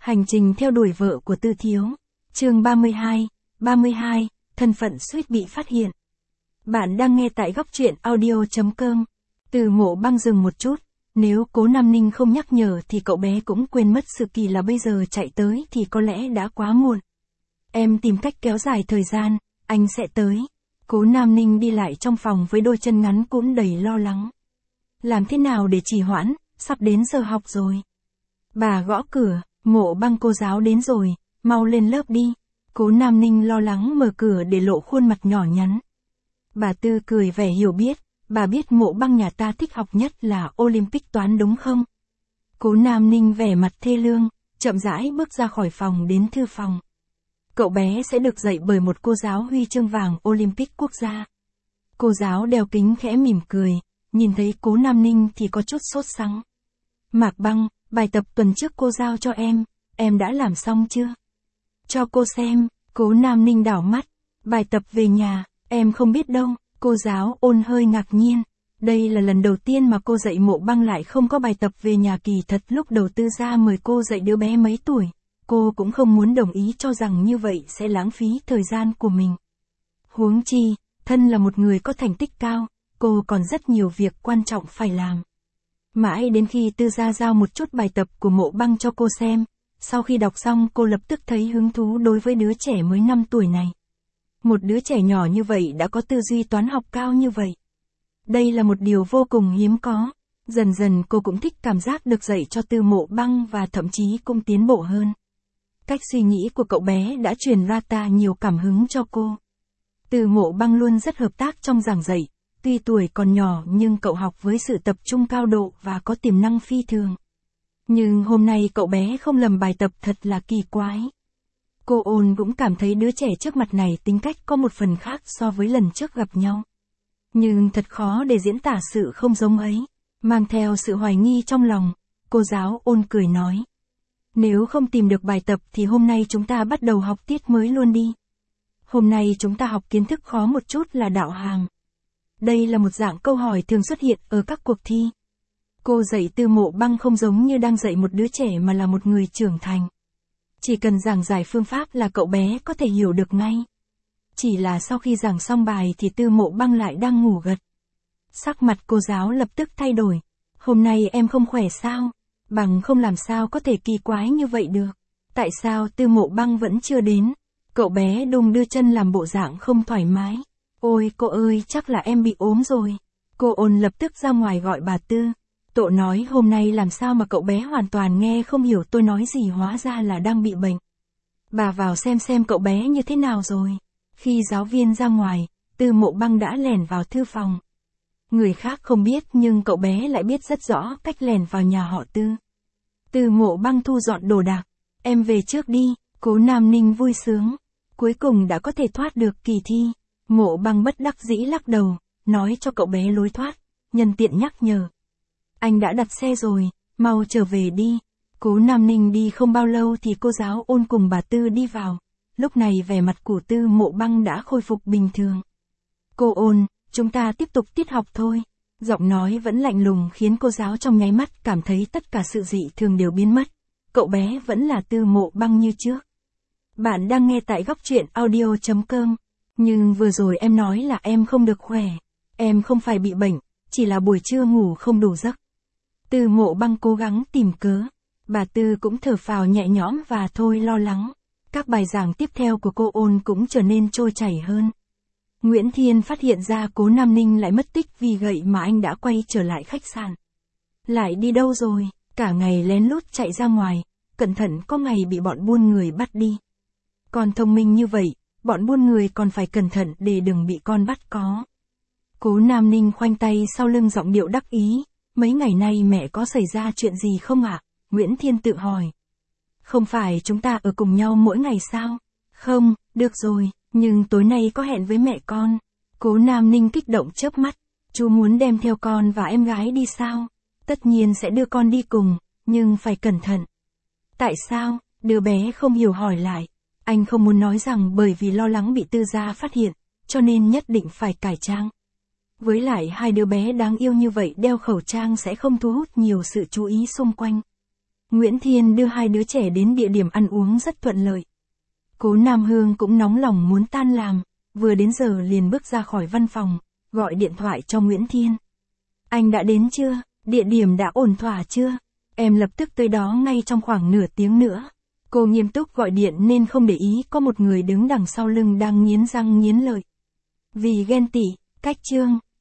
Hành trình theo đuổi vợ của Tư Thiếu. Chương 32, thân phận suýt bị phát hiện. Bạn đang nghe tại góc truyện audio.com. Từ Mộ Băng dừng một chút, nếu Cố Nam Ninh không nhắc nhở thì cậu bé cũng quên mất sự kỳ là bây giờ chạy tới thì có lẽ đã quá muộn. Em tìm cách kéo dài thời gian, anh sẽ tới. Cố Nam Ninh đi lại trong phòng với đôi chân ngắn cũng đầy lo lắng. Làm thế nào để trì hoãn, sắp đến giờ học rồi. Bà gõ cửa, Mộ Băng cô giáo đến rồi, mau lên lớp đi. Cố Nam Ninh lo lắng mở cửa để lộ khuôn mặt nhỏ nhắn. Bà Tư cười vẻ hiểu biết, bà biết Mộ Băng nhà ta thích học nhất là Olympic toán đúng không? Cố Nam Ninh vẻ mặt thê lương, chậm rãi bước ra khỏi phòng đến thư phòng. Cậu bé sẽ được dạy bởi một cô giáo huy chương vàng Olympic quốc gia. Cô giáo đeo kính khẽ mỉm cười, nhìn thấy Cố Nam Ninh thì có chút sốt sắng. Mạc Băng, bài tập tuần trước cô giao cho em đã làm xong chưa? Cho cô xem. Cố Nam Ninh đảo mắt. Bài tập về nhà, em không biết đâu. Cô giáo Ôn hơi ngạc nhiên. Đây là lần đầu tiên mà cô dạy Mộ Băng lại không có bài tập về nhà, kỳ thật lúc đầu Tư gia mời cô dạy đứa bé mấy tuổi. Cô cũng không muốn đồng ý, cho rằng như vậy sẽ lãng phí thời gian của mình. Huống chi, thân là một người có thành tích cao, cô còn rất nhiều việc quan trọng phải làm. Mãi đến khi Tư gia giao một chút bài tập của Mộ Băng cho cô xem, sau khi đọc xong cô lập tức thấy hứng thú đối với đứa trẻ mới 5 tuổi này. Một đứa trẻ nhỏ như vậy đã có tư duy toán học cao như vậy. Đây là một điều vô cùng hiếm có. Dần dần cô cũng thích cảm giác được dạy cho Tư Mộ Băng và thậm chí cũng tiến bộ hơn. Cách suy nghĩ của cậu bé đã truyền ra nhiều cảm hứng cho cô. Tư Mộ Băng luôn rất hợp tác trong giảng dạy. Tuy tuổi còn nhỏ nhưng cậu học với sự tập trung cao độ và có tiềm năng phi thường. Nhưng hôm nay cậu bé không làm bài tập thật là kỳ quái. Cô Ôn cũng cảm thấy đứa trẻ trước mặt này tính cách có một phần khác so với lần trước gặp nhau. Nhưng thật khó để diễn tả sự không giống ấy. Mang theo sự hoài nghi trong lòng, cô giáo Ôn cười nói. Nếu không tìm được bài tập thì hôm nay chúng ta bắt đầu học tiết mới luôn đi. Hôm nay chúng ta học kiến thức khó một chút là đạo hàm. Đây là một dạng câu hỏi thường xuất hiện ở các cuộc thi. Cô dạy Tư Mộ Băng không giống như đang dạy một đứa trẻ mà là một người trưởng thành. Chỉ cần giảng giải phương pháp là cậu bé có thể hiểu được ngay. Chỉ là sau khi giảng xong bài thì Tư Mộ Băng lại đang ngủ gật. Sắc mặt cô giáo lập tức thay đổi. Hôm nay em không khỏe sao? Bằng không làm sao có thể kỳ quái như vậy được. Tại sao Tư Mộ Băng vẫn chưa đến? Cậu bé đung đưa chân làm bộ dạng không thoải mái. Ôi cô ơi, chắc là em bị ốm rồi. Cô Ôn lập tức ra ngoài gọi bà Tư. Tộ nói hôm nay làm sao mà cậu bé hoàn toàn nghe không hiểu tôi nói gì, hóa ra là đang bị bệnh. Bà vào xem cậu bé như thế nào rồi. Khi giáo viên ra ngoài, Tư Mộ Băng đã lẻn vào thư phòng. Người khác không biết nhưng cậu bé lại biết rất rõ cách lẻn vào nhà họ Tư. Tư Mộ Băng thu dọn đồ đạc. Em về trước đi. Cố Nam Ninh vui sướng. Cuối cùng đã có thể thoát được kỳ thi. Mộ Băng bất đắc dĩ lắc đầu, nói cho cậu bé lối thoát, nhân tiện nhắc nhở. Anh đã đặt xe rồi, mau trở về đi. Cố Nam Ninh đi không bao lâu thì cô giáo Ôn cùng bà Tư đi vào. Lúc này vẻ mặt của Tư Mộ Băng đã khôi phục bình thường. Cô Ôn, chúng ta tiếp tục tiết học thôi. Giọng nói vẫn lạnh lùng khiến cô giáo trong nháy mắt cảm thấy tất cả sự dị thường đều biến mất. Cậu bé vẫn là Tư Mộ Băng như trước. Bạn đang nghe tại góc truyện audio.com. Nhưng vừa rồi em nói là em không được khỏe. Em không phải bị bệnh, chỉ là buổi trưa ngủ không đủ giấc. Tư Mộ Băng cố gắng tìm cớ. Bà Tư cũng thở phào nhẹ nhõm và thôi lo lắng. Các bài giảng tiếp theo của cô Ôn cũng trở nên trôi chảy hơn. Nguyễn Thiên phát hiện ra Cố Nam Ninh lại mất tích, vì vậy mà anh đã quay trở lại khách sạn. Lại đi đâu rồi? Cả ngày lén lút chạy ra ngoài, cẩn thận có ngày bị bọn buôn người bắt đi. Con thông minh như vậy, bọn buôn người còn phải cẩn thận để đừng bị con bắt có. Cố Nam Ninh khoanh tay sau lưng, giọng điệu đắc ý. Mấy ngày nay mẹ có xảy ra chuyện gì không ạ? Nguyễn Thiên tự hỏi. Không phải chúng ta ở cùng nhau mỗi ngày sao? Không, được rồi, nhưng tối nay có hẹn với mẹ con. Cố Nam Ninh kích động chớp mắt. Chú muốn đem theo con và em gái đi sao? Tất nhiên sẽ đưa con đi cùng, nhưng phải cẩn thận. Tại sao? Đứa bé không hiểu hỏi lại. Anh không muốn nói rằng bởi vì lo lắng bị Tư gia phát hiện, cho nên nhất định phải cải trang. Với lại hai đứa bé đáng yêu như vậy đeo khẩu trang sẽ không thu hút nhiều sự chú ý xung quanh. Nguyễn Thiên đưa hai đứa trẻ đến địa điểm ăn uống rất thuận lợi. Cố Nam Hương cũng nóng lòng muốn tan làm, vừa đến giờ liền bước ra khỏi văn phòng, gọi điện thoại cho Nguyễn Thiên. Anh đã đến chưa? Địa điểm đã ổn thỏa chưa? Em lập tức tới đó ngay trong khoảng nửa tiếng nữa. Cô nghiêm túc gọi điện nên không để ý có một người đứng đằng sau lưng đang nghiến răng nghiến lợi. Vì ghen tị, cách Trương